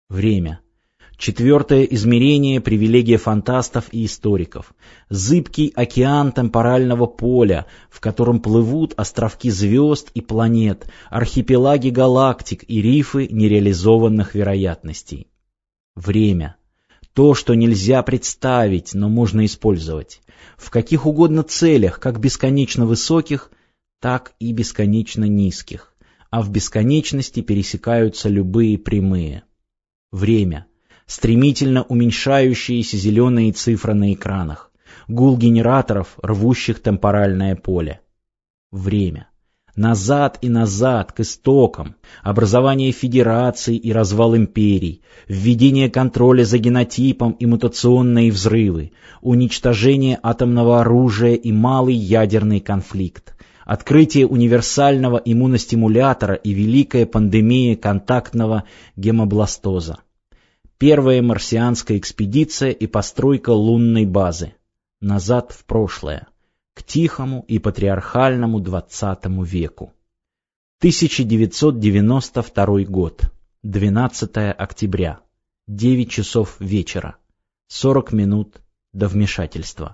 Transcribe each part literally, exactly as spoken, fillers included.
Время. Четвертое измерение — привилегия фантастов и историков. Зыбкий океан темпорального поля, в котором плывут островки звезд и планет, архипелаги галактик и рифы нереализованных вероятностей. Время. То, что нельзя представить, но можно использовать. В каких угодно целях, как бесконечно высоких, так и бесконечно низких. А в бесконечности пересекаются любые прямые. Время. Стремительно уменьшающиеся зеленые цифры на экранах. Гул генераторов, рвущих темпоральное поле. Время. Назад и назад, к истокам. Образование федераций и развал империй. Введение контроля за генотипом и мутационные взрывы. Уничтожение атомного оружия и малый ядерный конфликт. Открытие универсального иммуностимулятора и великая пандемия контактного гемобластоза. Первая марсианская экспедиция и постройка лунной базы. Назад в прошлое. К тихому и патриархальному двадцатому веку. тысяча девятьсот девяносто второй год. двенадцатое октября. девять часов вечера. сорок минут до вмешательства.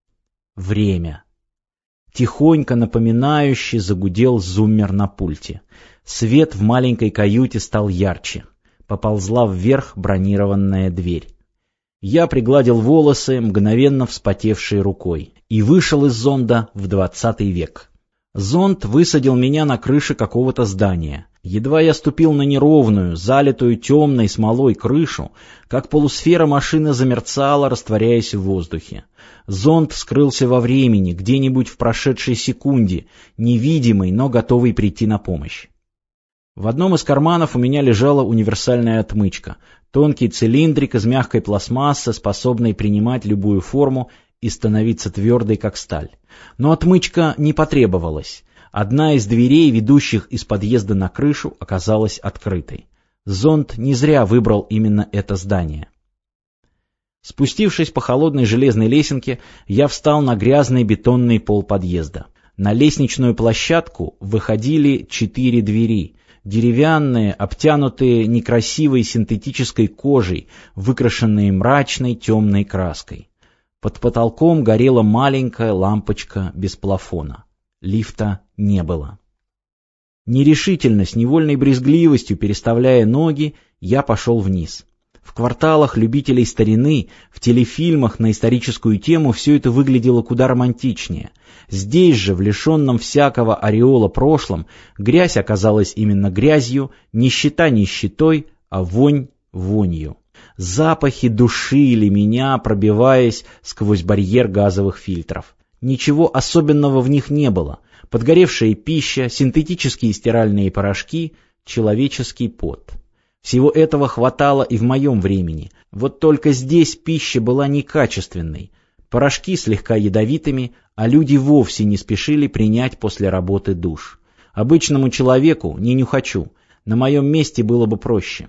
Время. Тихонько напоминающе загудел зуммер на пульте. Свет в маленькой каюте стал ярче. Поползла вверх бронированная дверь. Я пригладил волосы, мгновенно вспотевшей рукой, и вышел из зонда в двадцатый век. Зонд высадил меня на крыше какого-то здания. Едва я ступил на неровную, залитую темной смолой крышу, как полусфера машины замерцала, растворяясь в воздухе. Зонд скрылся во времени, где-нибудь в прошедшей секунде, невидимый, но готовый прийти на помощь. В одном из карманов у меня лежала универсальная отмычка, тонкий цилиндрик из мягкой пластмассы, способный принимать любую форму и становиться твердой, как сталь. Но отмычка не потребовалась. Одна из дверей, ведущих из подъезда на крышу, оказалась открытой. Зонд не зря выбрал именно это здание. Спустившись по холодной железной лесенке, я встал на грязный бетонный пол подъезда. На лестничную площадку выходили четыре двери. Деревянные, обтянутые некрасивой синтетической кожей, выкрашенные мрачной темной краской. Под потолком горела маленькая лампочка без плафона. Лифта не было. Нерешительно, с невольной брезгливостью переставляя ноги, я пошел вниз. В кварталах любителей старины, в телефильмах на историческую тему все это выглядело куда романтичнее. Здесь же, в лишенном всякого ореола прошлом, грязь оказалась именно грязью, нищета нищетой, а вонь вонью. Запахи душили меня, пробиваясь сквозь барьер газовых фильтров. Ничего особенного в них не было. Подгоревшая пища, синтетические стиральные порошки, человеческий пот. Всего этого хватало и в моем времени. Вот только здесь пища была некачественной. Порошки слегка ядовитыми, а люди вовсе не спешили принять после работы душ. Обычному человеку, не нюхачу, на моем месте было бы проще.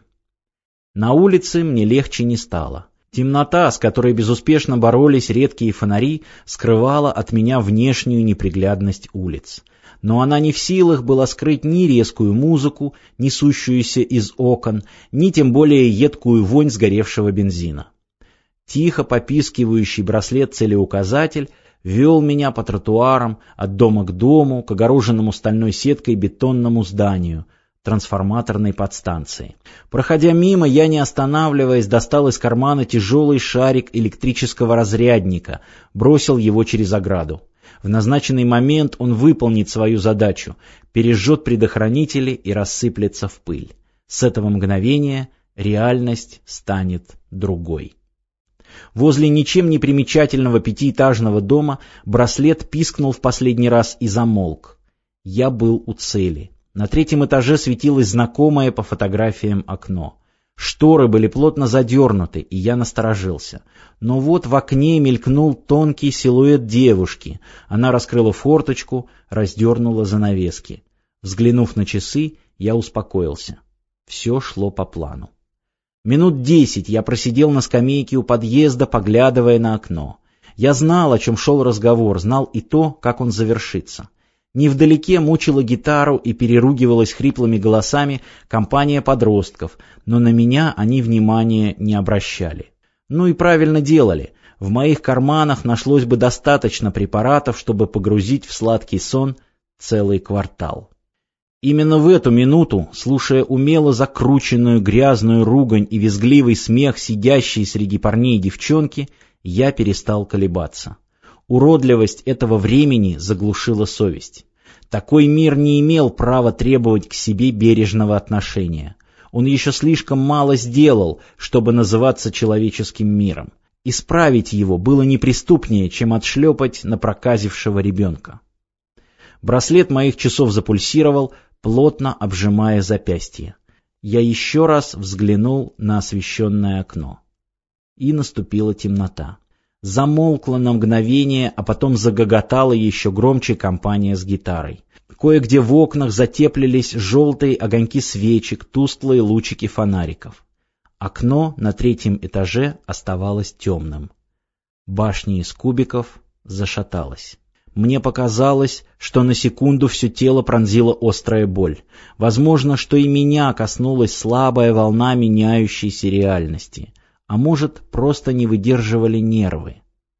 На улице мне легче не стало. Темнота, с которой безуспешно боролись редкие фонари, скрывала от меня внешнюю неприглядность улиц. Но она не в силах была скрыть ни резкую музыку, несущуюся из окон, ни тем более едкую вонь сгоревшего бензина. Тихо попискивающий браслет-целеуказатель вел меня по тротуарам от дома к дому, к огороженному стальной сеткой бетонному зданию, трансформаторной подстанции. Проходя мимо, я, не останавливаясь, достал из кармана тяжелый шарик электрического разрядника, бросил его через ограду. В назначенный момент он выполнит свою задачу, пережжет предохранители и рассыплется в пыль. С этого мгновения реальность станет другой. Возле ничем не примечательного пятиэтажного дома браслет пискнул в последний раз и замолк. Я был у цели. На третьем этаже светилось знакомое по фотографиям окно. Шторы были плотно задернуты, и я насторожился. Но вот в окне мелькнул тонкий силуэт девушки. Она раскрыла форточку, раздернула занавески. Взглянув на часы, я успокоился. Все шло по плану. Минут десять я просидел на скамейке у подъезда, поглядывая на окно. Я знал, о чем шел разговор, знал и то, как он завершится. Невдалеке мучила гитару и переругивалась хриплыми голосами компания подростков, но на меня они внимания не обращали. Ну и правильно делали. В моих карманах нашлось бы достаточно препаратов, чтобы погрузить в сладкий сон целый квартал. Именно в эту минуту, слушая умело закрученную грязную ругань и визгливый смех сидящей среди парней девчонки, я перестал колебаться. Уродливость этого времени заглушила совесть. Такой мир не имел права требовать к себе бережного отношения. Он еще слишком мало сделал, чтобы называться человеческим миром. Исправить его было неприступнее, чем отшлепать напроказившего ребенка. Браслет моих часов запульсировал, плотно обжимая запястье. Я еще раз взглянул на освещенное окно. И наступила темнота. Замолкла на мгновение, а потом загоготала еще громче компания с гитарой. Кое-где в окнах затеплились желтые огоньки свечек, тусклые лучики фонариков. Окно на третьем этаже оставалось темным. Башня из кубиков зашаталась. Мне показалось, что на секунду все тело пронзила острая боль. Возможно, что и меня коснулась слабая волна меняющейся реальности. А может, просто не выдерживали нервы.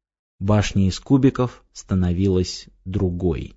Башня из кубиков становилась другой.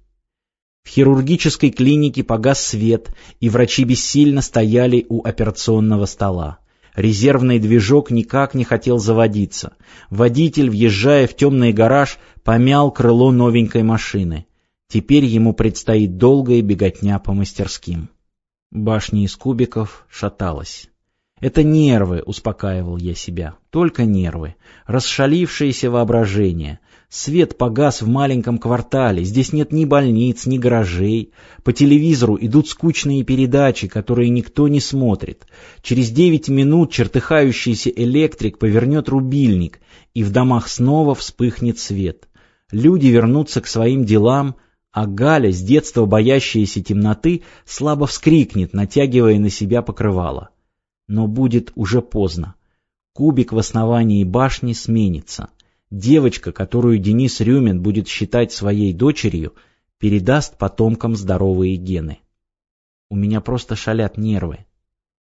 В хирургической клинике погас свет, и врачи бессильно стояли у операционного стола. Резервный движок никак не хотел заводиться. Водитель, въезжая в темный гараж, помял крыло новенькой машины. Теперь ему предстоит долгая беготня по мастерским. Башня из кубиков шаталась. «Это нервы», — успокаивал я себя, — «только нервы, расшалившееся воображение. Свет погас в маленьком квартале, здесь нет ни больниц, ни гаражей. По телевизору идут скучные передачи, которые никто не смотрит. Через девять минут чертыхающийся электрик повернет рубильник, и в домах снова вспыхнет свет. Люди вернутся к своим делам, а Галя, с детства боящаяся темноты, слабо вскрикнет, натягивая на себя покрывало. Но будет уже поздно. Кубик в основании башни сменится. Девочка, которую Денис Рюмин будет считать своей дочерью, передаст потомкам здоровые гены. У меня просто шалят нервы.